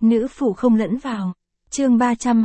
Nữ phụ không lẫn vào. Chương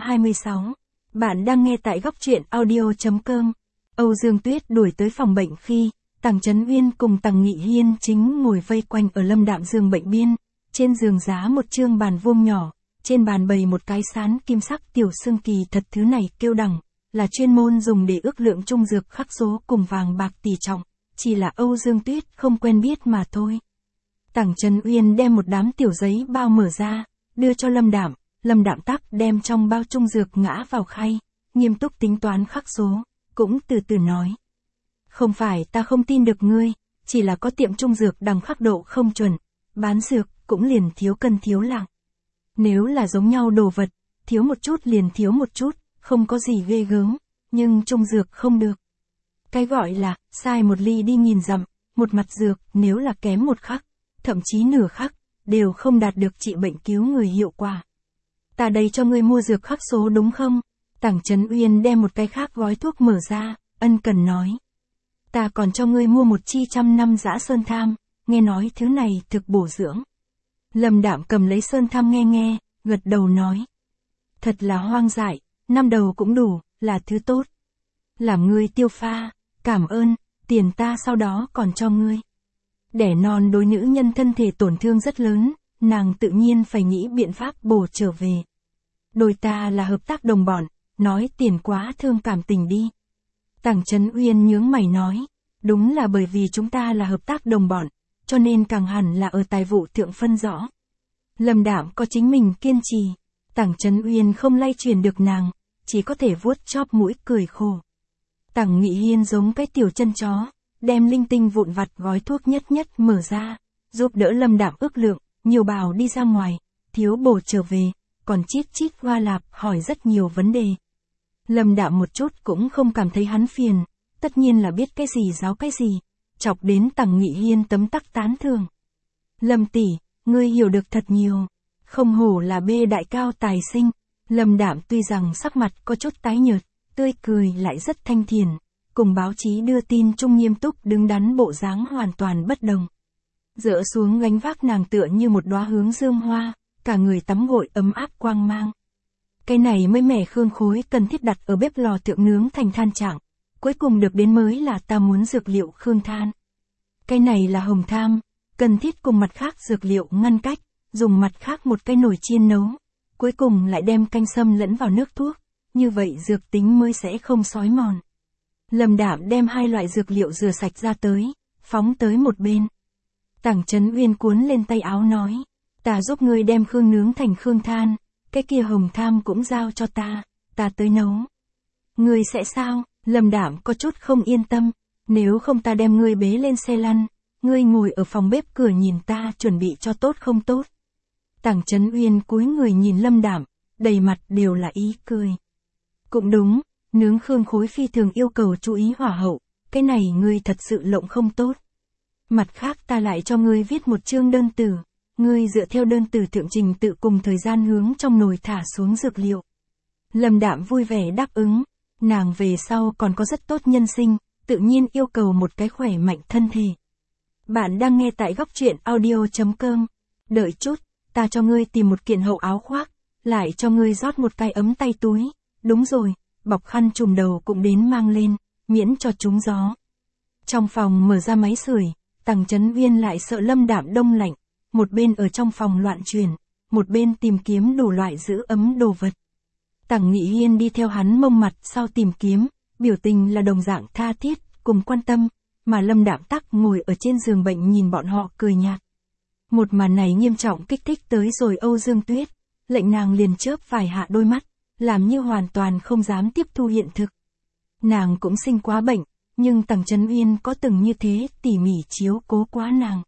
326. Bạn đang nghe tại góc truyện audio.com. Âu Dương Tuyết đuổi tới phòng bệnh khi Tằng Chấn Uyên cùng Tằng Nghị Hiên chính ngồi vây quanh ở Lâm Đạm giường bệnh biên. Trên giường giá một chương bàn vuông nhỏ, trên bàn bày một cái sán kim sắc tiểu xương kỳ thật, thứ này kêu đẳng, là chuyên môn dùng để ước lượng trung dược khắc số cùng vàng bạc tỷ trọng, chỉ là Âu Dương Tuyết không quen biết mà thôi. Tằng Chấn Uyên đem một đám tiểu giấy bao mở ra, đưa cho Lâm Đạm tắc đem trong bao trung dược ngã vào khay, nghiêm túc tính toán khắc số, cũng từ từ nói. Không phải ta không tin được ngươi, chỉ là có tiệm trung dược đằng khắc độ không chuẩn, bán dược cũng liền thiếu cân thiếu lạng. Nếu là giống nhau đồ vật, thiếu một chút liền thiếu một chút, không có gì ghê gớm, nhưng trung dược không được. Cái gọi là, sai một ly đi nghìn dặm, một mặt dược nếu là kém một khắc, thậm chí nửa khắc, đều không đạt được trị bệnh cứu người hiệu quả. Ta đây cho ngươi mua dược khắc số đúng không? Tằng Chấn Uyên đem một cái khác gói thuốc mở ra, ân cần nói. Ta còn cho ngươi mua một chi 100 năm dã sơn tham, nghe nói thứ này thực bổ dưỡng. Lâm Đạm cầm lấy sơn tham nghe, gật đầu nói. Thật là hoang dại, 5 đầu cũng đủ, là thứ tốt. Làm ngươi tiêu pha, cảm ơn, tiền ta sau đó còn cho ngươi. Đẻ non đối nữ nhân thân thể tổn thương rất lớn, nàng tự nhiên phải nghĩ biện pháp bổ trở về. Đôi ta là hợp tác đồng bọn, nói tiền quá thương cảm tình đi. Tằng Chấn Uyên nhướng mày nói, đúng là bởi vì chúng ta là hợp tác đồng bọn, cho nên càng hẳn là ở tài vụ thượng phân rõ. Lâm Đạm có chính mình kiên trì, Tằng Chấn Uyên không lay truyền được nàng, chỉ có thể vuốt chóp mũi cười khổ. Tằng Nghị Hiên giống cái tiểu chân chó, đem linh tinh vụn vặt gói thuốc nhất mở ra, giúp đỡ Lâm Đạm ước lượng, nhiều bảo đi ra ngoài, thiếu bổ trở về, còn chít hoa lạp hỏi rất nhiều vấn đề. Lâm Đạm một chút cũng không cảm thấy hắn phiền, tất nhiên là biết cái gì giáo cái gì, chọc đến Tằng Nghị Hiên tấm tắc tán thưởng. Lâm tỷ, ngươi hiểu được thật nhiều, không hổ là bê đại cao tài sinh. Lâm Đạm tuy rằng sắc mặt có chút tái nhợt, tươi cười lại rất thanh thiền, cùng báo chí đưa tin chung nghiêm túc đứng đắn bộ dáng hoàn toàn bất đồng. Dỡ xuống gánh vác nàng tựa như một đóa hướng dương hoa, cả người tắm gội ấm áp quang mang. Cái này mới mẻ khương khối cần thiết đặt ở bếp lò thượng nướng thành than trạng, cuối cùng được đến mới là ta muốn dược liệu khương than. Cái này là hồng tham, cần thiết cùng mặt khác dược liệu ngăn cách, dùng mặt khác một cái nồi chiên nấu, cuối cùng lại đem canh sâm lẫn vào nước thuốc, như vậy dược tính mới sẽ không xói mòn. Lâm Đạm đem hai loại dược liệu rửa sạch ra tới, phóng tới một bên. Tằng Chấn Uyên cuốn lên tay áo nói, ta giúp ngươi đem khương nướng thành khương than, cái kia hồng tham cũng giao cho ta tới nấu. Ngươi sẽ sao? Lâm Đạm có chút không yên tâm, nếu không ta đem ngươi bế lên xe lăn, ngươi ngồi ở phòng bếp cửa nhìn ta chuẩn bị cho tốt không tốt. Tằng Chấn Uyên cúi người nhìn Lâm Đạm, đầy mặt đều là ý cười. Cũng đúng, nướng khương khối phi thường yêu cầu chú ý hỏa hậu, cái này ngươi thật sự lộng không tốt. Mặt khác ta lại cho ngươi viết một chương đơn từ, ngươi dựa theo đơn từ thượng trình tự cùng thời gian hướng trong nồi thả xuống dược liệu. Lâm Đạm vui vẻ đáp ứng, nàng về sau còn có rất tốt nhân sinh, tự nhiên yêu cầu một cái khỏe mạnh thân thể. Bạn đang nghe tại góc truyện audio.com, đợi chút, ta cho ngươi tìm một kiện hậu áo khoác, lại cho ngươi rót một cái ấm tay túi, đúng rồi, bọc khăn trùm đầu cũng đến mang lên, miễn cho trúng gió. Trong phòng mở ra máy sưởi, Tằng Chấn Uyên lại sợ Lâm Đạm đông lạnh, một bên ở trong phòng loạn chuyển, một bên tìm kiếm đủ loại giữ ấm đồ vật. Tằng Nghị Hiên đi theo hắn mông mặt sau tìm kiếm, biểu tình là đồng dạng tha thiết, cùng quan tâm, mà Lâm Đạm tắc ngồi ở trên giường bệnh nhìn bọn họ cười nhạt. Một màn này nghiêm trọng kích thích tới rồi Âu Dương Tuyết, lệnh nàng liền chớp vài hạ đôi mắt, làm như hoàn toàn không dám tiếp thu hiện thực. Nàng cũng sinh quá bệnh, nhưng Tằng Chấn Uyên có từng như thế tỉ mỉ chiếu cố quá nàng.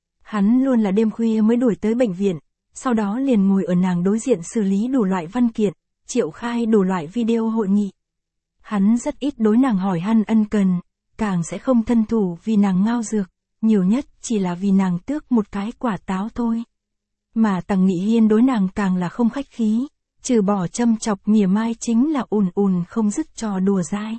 Hắn luôn là đêm khuya mới đuổi tới bệnh viện, sau đó liền ngồi ở nàng đối diện xử lý đủ loại văn kiện, triệu khai đủ loại video hội nghị. Hắn rất ít đối nàng hỏi han ân cần, càng sẽ không thân thủ vì nàng ngao dược, nhiều nhất chỉ là vì nàng tước một cái quả táo thôi. Mà Tằng Nghị Hiên đối nàng càng là không khách khí, trừ bỏ châm chọc mỉa mai chính là ùn không dứt trò đùa dai.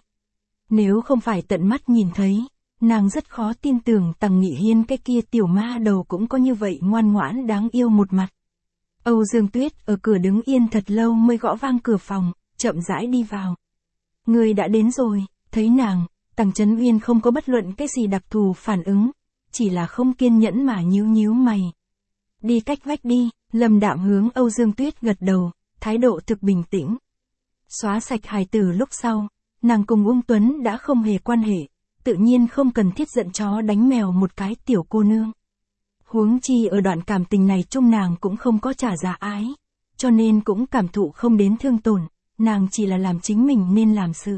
Nếu không phải tận mắt nhìn thấy, nàng rất khó tin tưởng Tằng Nghị Hiên cái kia tiểu ma đầu cũng có như vậy ngoan ngoãn đáng yêu một mặt. Âu Dương Tuyết ở cửa đứng yên thật lâu mới gõ vang cửa phòng, chậm rãi đi vào. Người đã đến rồi, thấy nàng, Tằng Chấn Uyên không có bất luận cái gì đặc thù phản ứng, chỉ là không kiên nhẫn mà nhíu nhíu mày. Đi cách vách đi, Lâm Đạm hướng Âu Dương Tuyết gật đầu, thái độ thực bình tĩnh. Xóa sạch hài tử lúc sau, nàng cùng Ung Tuấn đã không hề quan hệ, tự nhiên không cần thiết giận chó đánh mèo một cái tiểu cô nương. Huống chi ở đoạn cảm tình này chung nàng cũng không có trả giá ái, cho nên cũng cảm thụ không đến thương tổn, nàng chỉ là làm chính mình nên làm sự.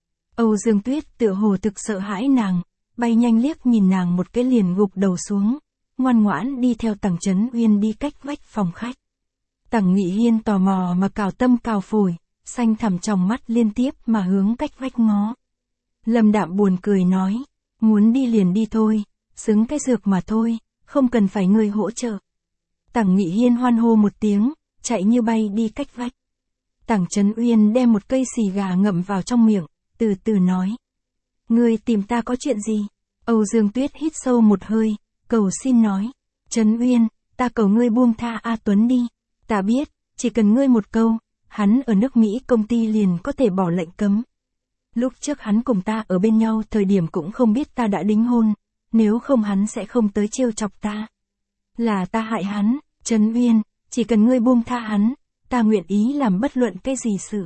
Âu Dương Tuyết tựa hồ thực sợ hãi nàng, bay nhanh liếc nhìn nàng một cái liền gục đầu xuống, ngoan ngoãn đi theo Tằng Chấn Uyên đi cách vách phòng khách. Tằng Nghị Hiên tò mò mà cào tâm cào phổi, xanh thẳm trong mắt liên tiếp mà hướng cách vách ngó. Lâm Đạm buồn cười nói, muốn đi liền đi thôi, xứng cái dược mà thôi, không cần phải người hỗ trợ. Tằng Nghị Hiên hoan hô một tiếng, chạy như bay đi cách vách. Tằng Chấn Uyên đem một cây xì gà ngậm vào trong miệng, từ từ nói. Ngươi tìm ta có chuyện gì? Âu Dương Tuyết hít sâu một hơi, cầu xin nói. Chấn Uyên, ta cầu ngươi buông tha A Tuấn đi. Ta biết, chỉ cần ngươi một câu, hắn ở nước Mỹ công ty liền có thể bỏ lệnh cấm. Lúc trước hắn cùng ta ở bên nhau thời điểm cũng không biết ta đã đính hôn, nếu không hắn sẽ không tới trêu chọc ta. Là ta hại hắn, Chấn Uyên, chỉ cần ngươi buông tha hắn, ta nguyện ý làm bất luận cái gì sự.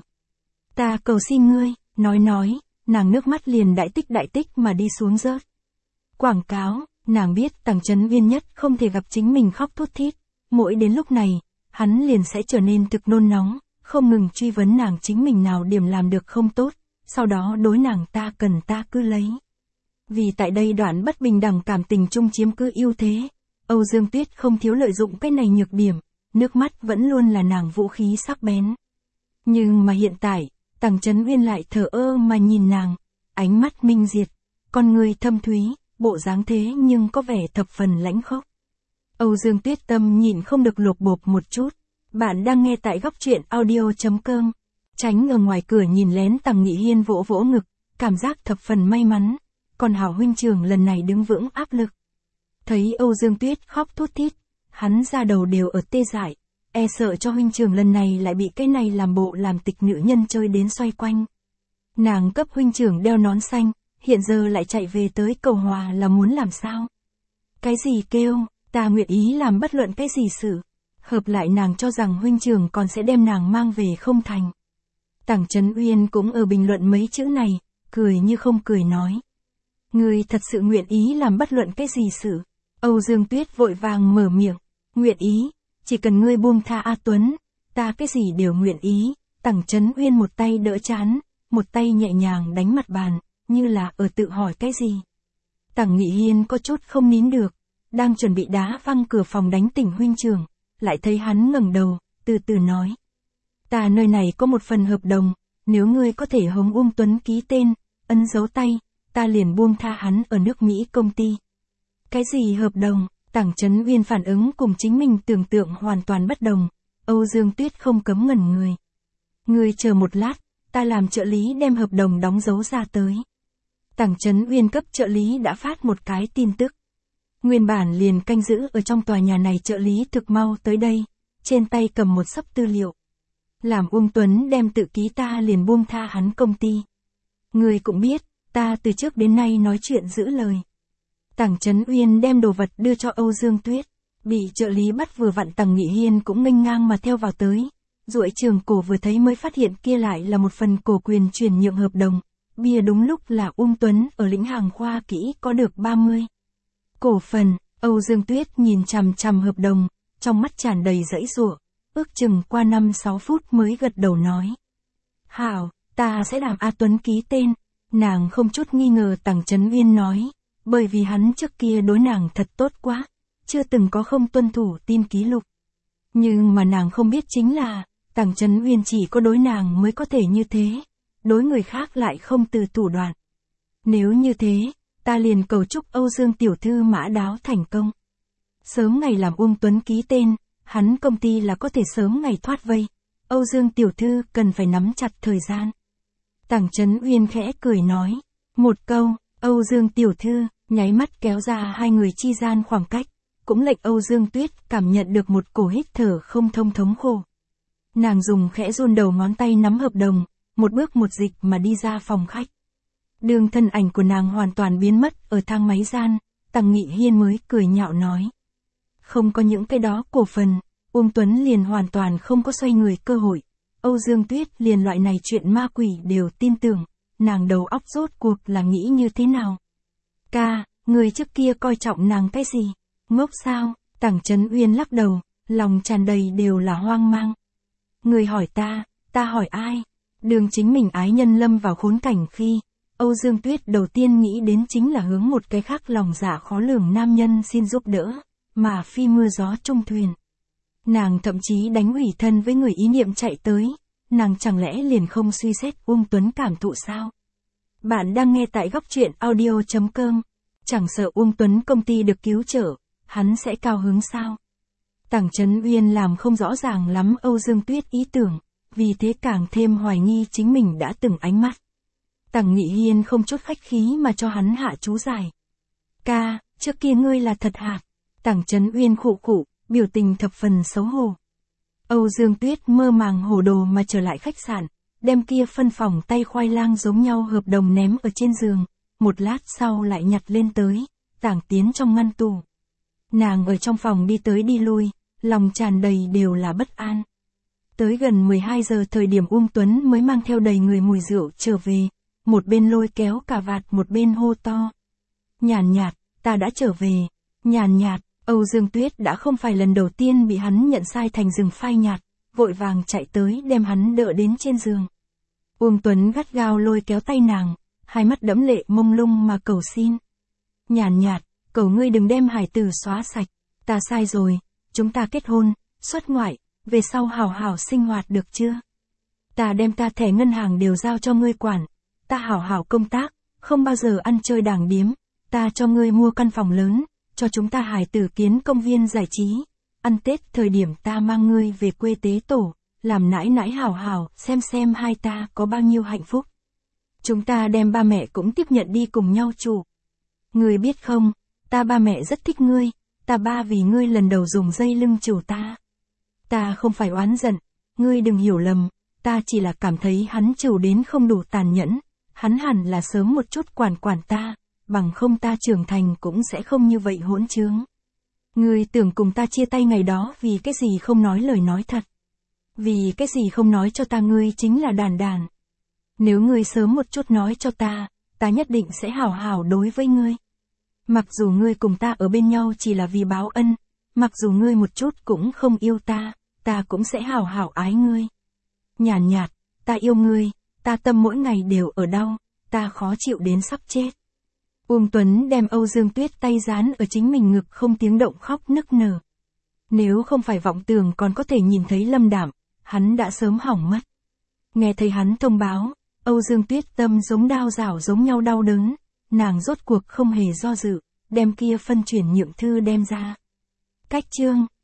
Ta cầu xin ngươi, nói, nàng nước mắt liền đại tích mà đi xuống rớt. Quảng cáo, nàng biết Tằng Chấn Uyên nhất không thể gặp chính mình khóc thút thít, mỗi đến lúc này, hắn liền sẽ trở nên thực nôn nóng, không ngừng truy vấn nàng chính mình nào điểm làm được không tốt, sau đó đối nàng ta cần ta cứ lấy. Vì tại đây đoạn bất bình đẳng cảm tình chung chiếm cứ ưu thế, Âu Dương Tuyết không thiếu lợi dụng cái này nhược điểm, nước mắt vẫn luôn là nàng vũ khí sắc bén. Nhưng mà hiện tại, Tằng Chấn Uyên lại thờ ơ mà nhìn nàng, ánh mắt minh diệt, con người thâm thúy, bộ dáng thế nhưng có vẻ thập phần lãnh khốc. Âu Dương Tuyết tâm nhịn không được lột bột một chút. Bạn đang nghe tại góc truyện audio.com. Tránh ở ngoài cửa nhìn lén Tằng Nghị Hiên vỗ vỗ ngực, cảm giác thập phần may mắn, còn hảo huynh trưởng lần này đứng vững áp lực. Thấy Âu Dương Tuyết khóc thút thít, hắn ra đầu đều ở tê dại, e sợ cho huynh trưởng lần này lại bị cái này làm bộ làm tịch nữ nhân chơi đến xoay quanh. Nàng cấp huynh trưởng đeo nón xanh, hiện giờ lại chạy về tới cầu hòa là muốn làm sao? Cái gì kêu, ta nguyện ý làm bất luận cái gì sự. Hợp lại nàng cho rằng huynh trưởng còn sẽ đem nàng mang về không thành. Tằng Chấn Uyên cũng ở bình luận mấy chữ này, cười như không cười nói. Ngươi thật sự nguyện ý làm bất luận cái gì sự. Âu Dương Tuyết vội vàng mở miệng, nguyện ý, chỉ cần ngươi buông tha A Tuấn, ta cái gì đều nguyện ý. Tằng Chấn Uyên một tay đỡ trán, một tay nhẹ nhàng đánh mặt bàn, như là ở tự hỏi cái gì. Tằng Nghị Hiên có chút không nín được, đang chuẩn bị đá văng cửa phòng đánh tỉnh huynh trưởng, lại thấy hắn ngẩng đầu, từ từ nói. Ta nơi này có một phần hợp đồng, nếu ngươi có thể hống Ung Tuấn ký tên, ấn dấu tay, ta liền buông tha hắn ở nước Mỹ công ty. Cái gì hợp đồng? Tằng Chấn Uyên phản ứng cùng chính mình tưởng tượng hoàn toàn bất đồng, Âu Dương Tuyết không cấm ngẩn người. Ngươi chờ một lát, ta làm trợ lý đem hợp đồng đóng dấu ra tới. Tằng Chấn Uyên cấp trợ lý đã phát một cái tin tức. Nguyên bản liền canh giữ ở trong tòa nhà này trợ lý thực mau tới đây, trên tay cầm một xấp tư liệu. Làm Ung Tuấn đem tự ký ta liền buông tha hắn công ty. Người cũng biết, ta từ trước đến nay nói chuyện giữ lời. Tằng Chấn Uyên đem đồ vật đưa cho Âu Dương Tuyết, bị trợ lý bắt vừa vặn Tằng Nghị Hiên cũng nghênh ngang mà theo vào tới. Duỗi trường cổ vừa thấy mới phát hiện kia lại là một phần cổ quyền chuyển nhượng hợp đồng. Bìa đúng lúc là Ung Tuấn ở lĩnh hàng khoa kỹ có được 30 cổ phần. Âu Dương Tuyết nhìn chằm chằm hợp đồng, trong mắt tràn đầy dãy giụa, ước chừng qua 5-6 phút mới gật đầu nói. Hảo, ta sẽ làm A Tuấn ký tên. Nàng không chút nghi ngờ Tằng Chấn Uyên nói, bởi vì hắn trước kia đối nàng thật tốt quá, chưa từng có không tuân thủ tin ký lục. Nhưng mà nàng không biết chính là, Tằng Chấn Uyên chỉ có đối nàng mới có thể như thế, đối người khác lại không từ thủ đoạn. Nếu như thế, ta liền cầu chúc Âu Dương tiểu thư mã đáo thành công. Sớm ngày làm Ung Tuấn ký tên, hắn công ty là có thể sớm ngày thoát vây. Âu Dương tiểu thư cần phải nắm chặt thời gian. Tằng Chấn Uyên khẽ cười nói, một câu, Âu Dương tiểu thư, nháy mắt kéo ra hai người chi gian khoảng cách, cũng lệnh Âu Dương Tuyết cảm nhận được một cổ hít thở không thông thống khổ. Nàng dùng khẽ run đầu ngón tay nắm hợp đồng, một bước một dịch mà đi ra phòng khách. Đường thân ảnh của nàng hoàn toàn biến mất ở thang máy gian, Tằng Nghị Hiên mới cười nhạo nói. Không có những cái đó cổ phần, Uông Tuấn liền hoàn toàn không có xoay người cơ hội. Âu Dương Tuyết liền loại này chuyện ma quỷ đều tin tưởng, nàng đầu óc rốt cuộc là nghĩ như thế nào? Ca, người trước kia coi trọng nàng cái gì? Ngốc sao? Tằng Chấn Uyên lắc đầu, lòng tràn đầy đều là hoang mang. Người hỏi ta hỏi ai? Đường chính mình ái nhân lâm vào khốn cảnh khi, Âu Dương Tuyết đầu tiên nghĩ đến chính là hướng một cái khác lòng dạ khó lường nam nhân xin giúp đỡ, mà phi mưa gió chung thuyền. Nàng thậm chí đánh ủy thân với người ý niệm chạy tới, nàng chẳng lẽ liền không suy xét Uông Tuấn cảm thụ sao? Bạn đang nghe tại góc truyện audio.com, chẳng sợ Uông Tuấn công ty được cứu trợ, hắn sẽ cao hứng sao? Tằng Chấn Uyên làm không rõ ràng lắm Âu Dương Tuyết ý tưởng, vì thế càng thêm hoài nghi chính mình đã từng ánh mắt. Tằng Nghị Hiên không chút khách khí mà cho hắn hạ chú giải. Ca, trước kia ngươi là thật hạt. Tằng Chấn Uyên khụ khụ, biểu tình thập phần xấu hổ. Âu Dương Tuyết mơ màng hồ đồ mà trở lại khách sạn, đem kia phân phòng tay khoai lang giống nhau hợp đồng ném ở trên giường, một lát sau lại nhặt lên tới, tàng tiến trong ngăn tủ. Nàng ở trong phòng đi tới đi lui, lòng tràn đầy đều là bất an. Tới gần 12 giờ thời điểm Uông Tuấn mới mang theo đầy người mùi rượu trở về, một bên lôi kéo cà vạt một bên hô to. Nhàn nhạt, ta đã trở về. Nhàn nhạt, Âu Dương Tuyết đã không phải lần đầu tiên bị hắn nhận sai thành rừng phai nhạt, vội vàng chạy tới đem hắn đỡ đến trên giường. Uông Tuấn gắt gao lôi kéo tay nàng, hai mắt đẫm lệ mông lung mà cầu xin. Nhàn nhạt, cầu ngươi đừng đem hải tử xóa sạch, ta sai rồi, chúng ta kết hôn, xuất ngoại, về sau hảo hảo sinh hoạt được chưa? Ta đem ta thẻ ngân hàng đều giao cho ngươi quản, ta hảo hảo công tác, không bao giờ ăn chơi đảng điếm, ta cho ngươi mua căn phòng lớn, cho chúng ta hải tử kiến công viên giải trí, ăn Tết thời điểm ta mang ngươi về quê tế tổ, làm nãi nãi hảo hảo, xem hai ta có bao nhiêu hạnh phúc. Chúng ta đem ba mẹ cũng tiếp nhận đi cùng nhau trụ. Ngươi biết không, ta ba mẹ rất thích ngươi, ta ba vì ngươi lần đầu dùng dây lưng chửu ta. Ta không phải oán giận, ngươi đừng hiểu lầm, ta chỉ là cảm thấy hắn chửu đến không đủ tàn nhẫn, hắn hẳn là sớm một chút quản ta, bằng không ta trưởng thành cũng sẽ không như vậy hỗn trướng. Ngươi tưởng cùng ta chia tay ngày đó vì cái gì không nói lời nói thật. Vì cái gì không nói cho ta ngươi chính là đàn đàn. Nếu ngươi sớm một chút nói cho ta nhất định sẽ hảo hảo đối với ngươi. Mặc dù ngươi cùng ta ở bên nhau chỉ là vì báo ân, mặc dù ngươi một chút cũng không yêu ta cũng sẽ hảo hảo ái ngươi. Nhàn nhạt, ta yêu ngươi, ta tâm mỗi ngày đều ở đau, ta khó chịu đến sắp chết. Uông Tuấn đem Âu Dương Tuyết tay dán ở chính mình ngực không tiếng động khóc nức nở. Nếu không phải vọng tưởng còn có thể nhìn thấy Lâm Đạm, hắn đã sớm hỏng mất. Nghe thấy hắn thông báo, Âu Dương Tuyết tâm giống đao rảo giống nhau đau đớn, nàng rốt cuộc không hề do dự, đem kia phân chuyển nhượng thư đem ra. Cách chương